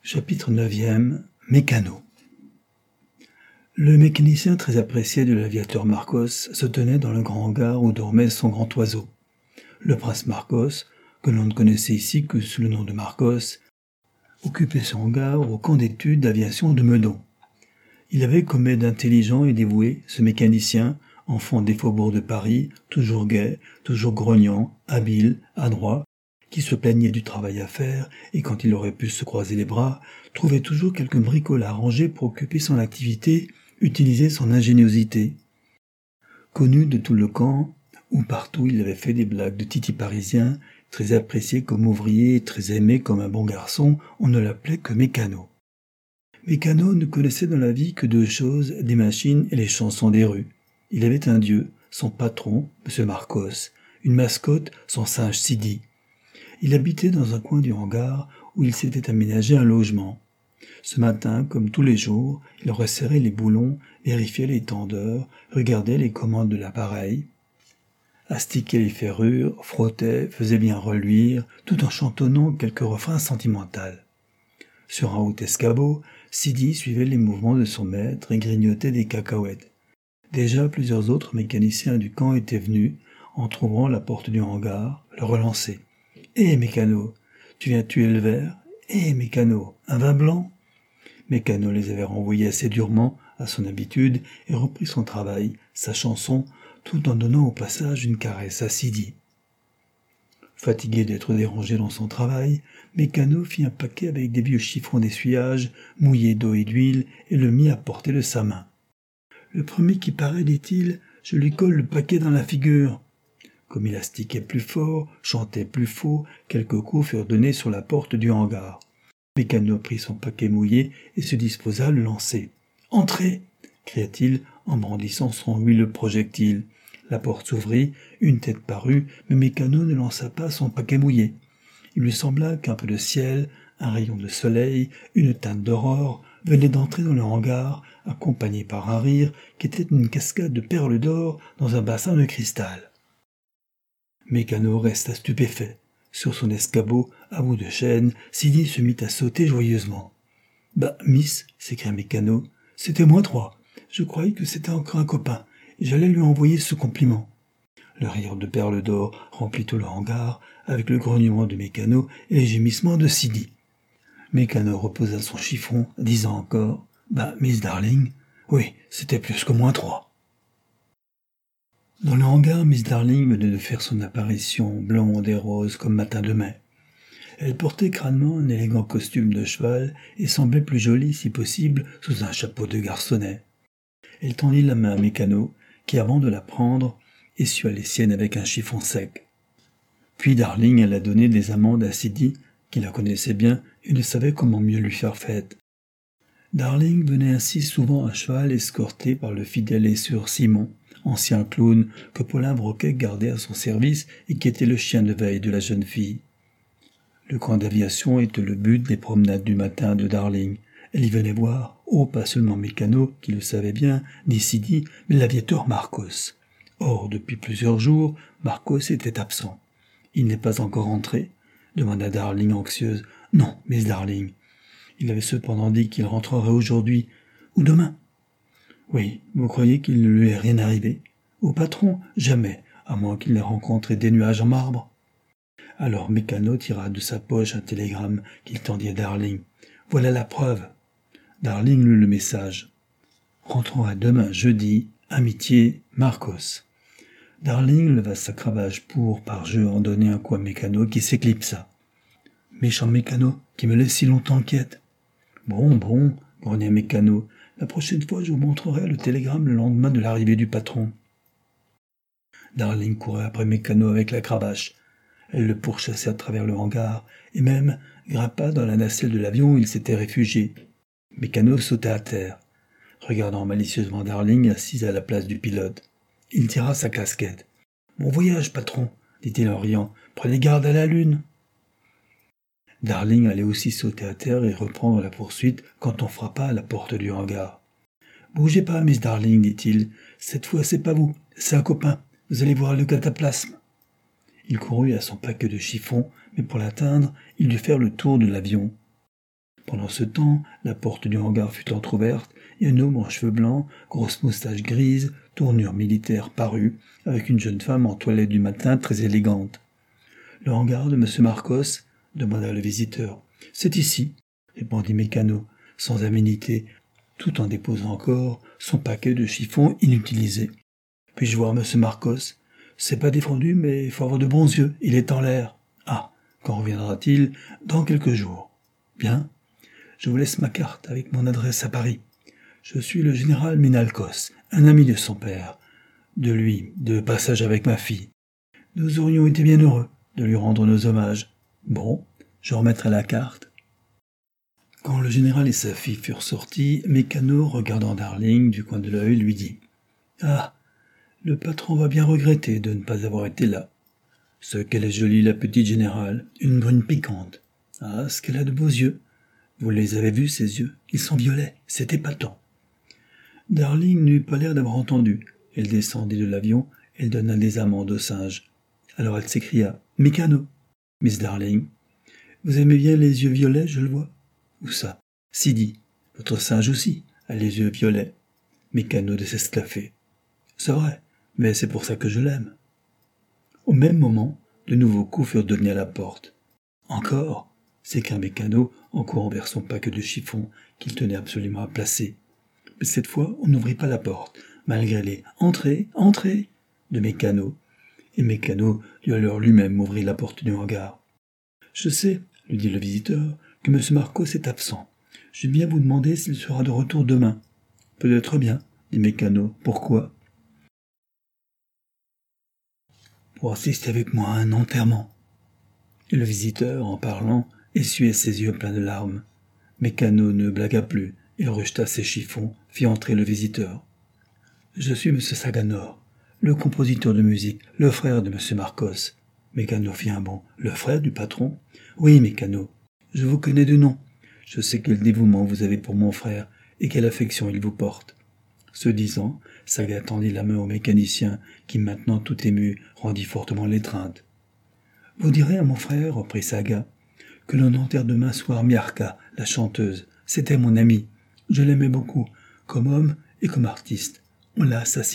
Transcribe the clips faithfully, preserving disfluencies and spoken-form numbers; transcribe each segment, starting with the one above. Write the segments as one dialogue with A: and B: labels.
A: Chapitre neuvième. Mécano. Le mécanicien très apprécié de l'aviateur Marcos se tenait dans le grand hangar où dormait son grand oiseau. Le prince Marcos, que l'on ne connaissait ici que sous le nom de Marcos, occupait son hangar au camp d'études d'aviation de Meudon. Il avait comme aide intelligent et dévoué ce mécanicien, enfant des faubourgs de Paris, toujours gai, toujours grognant, habile, adroit, qui se plaignait du travail à faire et quand il aurait pu se croiser les bras, trouvait toujours quelque bricole à ranger pour occuper son activité, utiliser son ingéniosité. Connu de tout le camp, où partout il avait fait des blagues de titi parisien, très apprécié comme ouvrier et très aimé comme un bon garçon, on ne l'appelait que Mécano. Mécano ne connaissait dans la vie que deux choses, des machines et les chansons des rues. Il avait un dieu, son patron, M. Marcos, une mascotte, son singe Sidi. Il habitait dans un coin du hangar où il s'était aménagé un logement. Ce matin, comme tous les jours, il resserrait les boulons, vérifiait les tendeurs, regardait les commandes de l'appareil, astiquait les ferrures, frottait, faisait bien reluire, tout en chantonnant quelques refrains sentimentaux. Sur un haut escabeau, Sidi suivait les mouvements de son maître et grignotait des cacahuètes. Déjà plusieurs autres mécaniciens du camp étaient venus, entr'ouvrant la porte du hangar, le relancer. « Hé, Mécano, tu viens tuer le verre ? Hé, Mécano, un vin blanc ?» Mécano les avait renvoyés assez durement à son habitude et reprit son travail, sa chanson, tout en donnant au passage une caresse à Sidi. Fatigué d'être dérangé dans son travail, Mécano fit un paquet avec des vieux chiffons d'essuyage, mouillés d'eau et d'huile, et le mit à portée de sa main. « Le premier qui paraît, dit-il, je lui colle le paquet dans la figure. » Comme il astiquait plus fort, chantait plus faux, quelques coups furent donnés sur la porte du hangar. Mécano prit son paquet mouillé et se disposa à le lancer. « Entrez !» cria-t-il en brandissant son huileux projectile. La porte s'ouvrit, une tête parut, mais Mécano ne lança pas son paquet mouillé. Il lui sembla qu'un peu de ciel, un rayon de soleil, une teinte d'aurore, venait d'entrer dans le hangar, accompagné par un rire qui était une cascade de perles d'or dans un bassin de cristal. Mécano resta stupéfait. Sur son escabeau, à bout de chaîne, Sidi se mit à sauter joyeusement. « Bah, miss, » s'écria Mécano, « c'était moi trois. Je croyais que c'était encore un copain, et j'allais lui envoyer ce compliment. » Le rire de perles d'or remplit tout le hangar, avec le grognement de Mécano et les gémissements de Sidi. Mécano reposa son chiffon, disant encore « Bah, Miss Darling, oui, c'était plus que moins trois. » Dans le hangar, Miss Darling venait de faire son apparition, blonde et rose comme matin de mai. Elle portait crânement un élégant costume de cheval et semblait plus jolie, si possible, sous un chapeau de garçonnet. Elle tendit la main à Mécano, qui, avant de la prendre, essua les siennes avec un chiffon sec. Puis Darling alla donner des amandes à Sidi, qui la connaissait bien et ne savait comment mieux lui faire fête. Darling venait ainsi souvent à cheval escorté par le fidèle et sûr Simon, ancien clown que Paulin Broquet gardait à son service et qui était le chien de veille de la jeune fille. Le camp d'aviation était le but des promenades du matin de Darling. Elle y venait voir, oh, pas seulement Mécano, qui le savait bien, ni Sidi, mais l'aviateur Marcos. Or, depuis plusieurs jours, Marcos était absent. « Il n'est pas encore rentré ?» demanda Darling anxieuse. « Non, Miss Darling. Il avait cependant dit qu'il rentrerait aujourd'hui, ou demain. » « Oui, vous croyez qu'il ne lui est rien arrivé ? Au patron, jamais, à moins qu'il n'ait rencontré des nuages en marbre. » Alors Mécano tira de sa poche un télégramme qu'il tendit à Darling. « Voilà la preuve. » Darling lut le message. « Rentrons à demain, jeudi, amitié, Marcos. » Darling leva sa cravache pour, par jeu, en donner un coup à Mécano qui s'éclipsa. « Méchant Mécano, qui me laisse si longtemps quiète. »« Bon, bon, » grogna Mécano. « La prochaine fois, je vous montrerai le télégramme le lendemain de l'arrivée du patron. » Darling courait après Mécano avec la cravache. Elle le pourchassait à travers le hangar, et même grimpa dans la nacelle de l'avion où il s'était réfugié. Mécano sauta à terre, regardant malicieusement Darling assise à la place du pilote. Il tira sa casquette. « Bon voyage, patron, » dit-il en riant. « Prenez garde à la lune. » Darling allait aussi sauter à terre et reprendre la poursuite quand on frappa à la porte du hangar. « Bougez pas, Miss Darling, dit-il. Cette fois, c'est pas vous, c'est un copain. Vous allez voir le cataplasme. » Il courut à son paquet de chiffons, mais pour l'atteindre, il dut faire le tour de l'avion. Pendant ce temps, la porte du hangar fut entr'ouverte et un homme en cheveux blancs, grosse moustache grise, tournure militaire parut, avec une jeune femme en toilette du matin très élégante. « Le hangar de Monsieur Marcos ?» demanda le visiteur. « C'est ici, » répondit Mécano, sans aménité, tout en déposant encore son paquet de chiffons inutilisés. « Puis-je voir Monsieur Marcos ? C'est pas défendu, mais il faut avoir de bons yeux, il est en l'air. Ah, quand reviendra-t-il ? Dans quelques jours. Bien, je vous laisse ma carte avec mon adresse à Paris. Je suis le général Minalcos, un ami de son père. De lui, de passage avec ma fille. Nous aurions été bien heureux de lui rendre nos hommages. Bon, je remettrai la carte. » Quand le général et sa fille furent sortis, Mécano, regardant Darling du coin de l'œil, lui dit « Ah, le patron va bien regretter de ne pas avoir été là. Ce qu'elle est jolie, la petite générale, une brune piquante. Ah, ce qu'elle a de beaux yeux. Vous les avez vus, ces yeux? Ils sont violets, c'est épatant. » Darling n'eut pas l'air d'avoir entendu. Elle descendit de l'avion, elle donna des amandes au singe. Alors elle s'écria « Mécano, Miss Darling, vous aimez bien les yeux violets, je le vois. Où ça? Sidi, votre singe aussi a les yeux violets. » Mécano de s'esclaffer. « C'est vrai, mais c'est pour ça que je l'aime. » Au même moment, de nouveaux coups furent donnés à la porte. « Encore » s'écria Mécano en courant vers son paquet de chiffons qu'il tenait absolument à placer. Mais cette fois, on n'ouvrit pas la porte, malgré les « Entrez, entrez » de Mécano. Et Mécano dut alors lui-même ouvrir la porte du hangar. « Je sais, » lui dit le visiteur, « que M. Marcos est absent. Je vais bien vous demander s'il sera de retour demain. »« Peut-être bien, » dit Mécano. « Pourquoi ?»« Pour assister avec moi à un enterrement. » Et le visiteur, en parlant, essuyait ses yeux pleins de larmes. Mécano ne blagua plus. Il rejeta ses chiffons, fit entrer le visiteur. « Je suis M. Saganor, le compositeur de musique, le frère de M. Marcos. » Mécano fit un bond. « Le frère du patron ?»« Oui, Mécano. Je vous connais de nom. Je sais quel dévouement vous avez pour mon frère et quelle affection il vous porte. » Ce disant, Saga tendit la main au mécanicien qui, maintenant tout ému, rendit fortement l'étreinte. « Vous direz à mon frère, reprit Saga, que l'on enterre demain soir Miarca, la chanteuse. C'était mon amie. Je l'aimais beaucoup, comme homme et comme artiste. On l'a assassinée. »«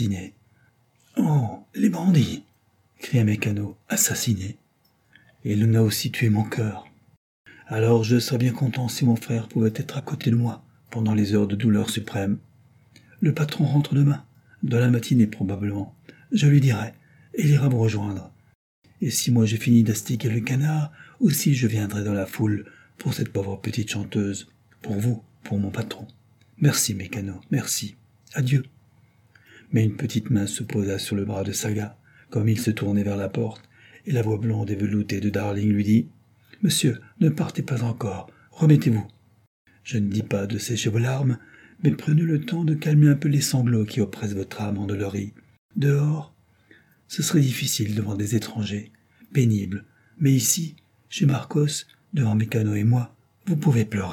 A: Oh, les bandits !» cria Mécano. « Assassiné. Et il en a aussi tué mon cœur. Alors je serais bien content si mon frère pouvait être à côté de moi pendant les heures de douleur suprême. Le patron rentre demain, dans la matinée probablement. Je lui dirai, et il ira vous rejoindre. Et si moi j'ai fini d'astiquer le canard, aussi je viendrai dans la foule pour cette pauvre petite chanteuse, pour vous, pour mon patron. Merci, Mécano, merci. Adieu. » Mais une petite main se posa sur le bras de Saga, comme il se tournait vers la porte, et la voix blonde et veloutée de Darling lui dit « Monsieur, ne partez pas encore, remettez-vous. Je ne dis pas de sécher vos larmes, mais prenez le temps de calmer un peu les sanglots qui oppressent votre âme endolorie. Dehors, ce serait difficile devant des étrangers, pénible, mais ici, chez Marcos, devant Mécano et moi, vous pouvez pleurer. »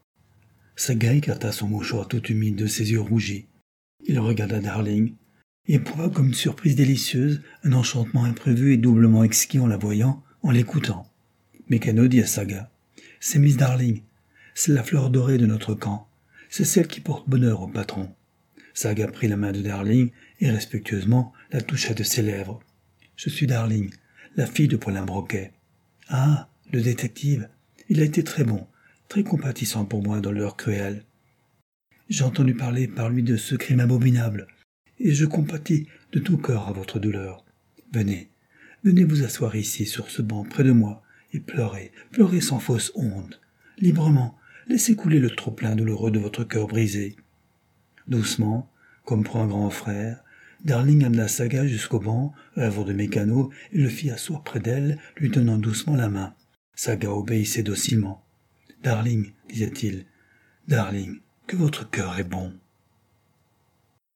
A: Saga écarta son mouchoir tout humide de ses yeux rougis. Il regarda Darling, et éprouva comme une surprise délicieuse, un enchantement imprévu et doublement exquis en la voyant, en l'écoutant. Mécano dit à Saga, « C'est Miss Darling, c'est la fleur dorée de notre camp, c'est celle qui porte bonheur au patron. » Saga prit la main de Darling et respectueusement la toucha de ses lèvres. « Je suis Darling, la fille de Paulin Broquet. »« Ah, le détective, il a été très bon, très compatissant pour moi dans l'heure cruelle. J'ai entendu parler par lui de ce crime abominable, et je compatis de tout cœur à votre douleur. Venez, venez vous asseoir ici sur ce banc près de moi, et pleurez, pleurez sans fausse honte, librement, laissez couler le trop-plein douloureux de votre cœur brisé. » Doucement, comme pour un grand frère, Darling amena Saga jusqu'au banc, œuvre de Mécano, et le fit asseoir près d'elle, lui donnant doucement la main. Saga obéissait docilement. « Darling, disait-il, Darling, que votre cœur est bon. »